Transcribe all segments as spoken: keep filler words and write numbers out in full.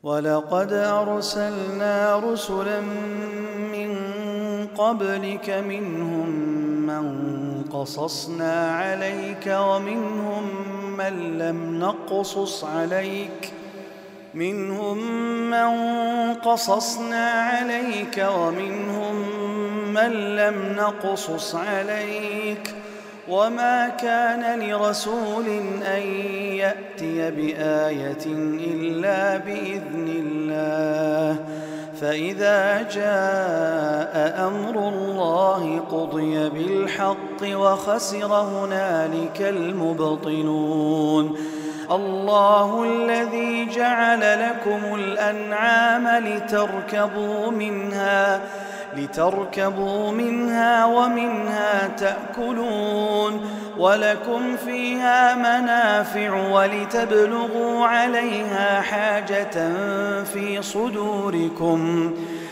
ولقد أرسلنا رسلا من قبلك منهم من قصصنا عليك ومنهم من لم نقصص عليك منهم من قصصنا عليك ومنهم من لم نقصص عليك وما كان لرسول أن يأتي بآية إلا بإذن الله فإذا جاء أمر الله قضي بالحق وخسر هنالك المبطلون الله الذي جعل لكم الأنعام لتركبوا منها لتركبوا منها ومنها تأكلون ولكم فيها منافع ولتبلغوا عليها حاجة في صدوركم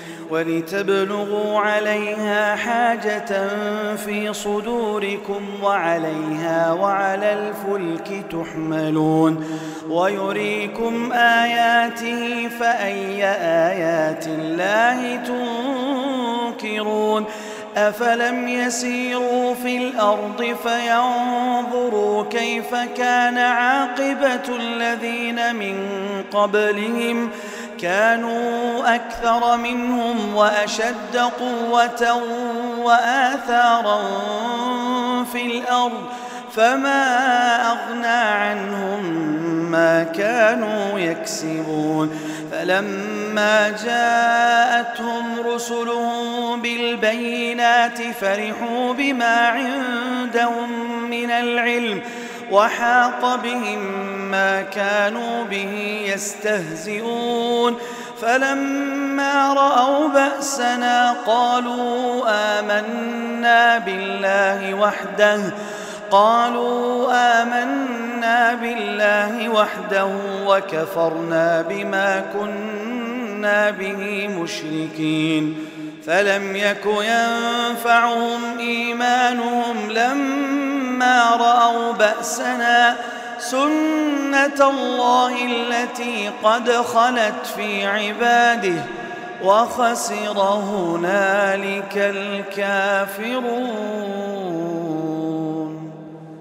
ولتبلغوا عليها حاجة في صدوركم وعليها وعلى الفلك تحملون ويريكم آياته فأي آيات الله تنكرون أفلم يسيروا في الأرض فينظروا كيف كان عاقبة الذين من قبلهم كانوا أكثر منهم وأشد قوة وآثارا في الأرض فما أغنى عنهم ما كانوا يكسبون فلما جاءتهم رسلهم بالبينات فرحوا بما عندهم من العلم وحاق بهم ما كانوا به يستهزئون فلما رأوا بأسنا قالوا آمنا بالله وحده قالوا آمنا بالله وحده وكفرنا بما كنا به مشركين فلم يك ينفعهم إيمانهم لما رأوا بأسنا سنة الله التي قد خلت في عباده وخسر هنالك الكافرون.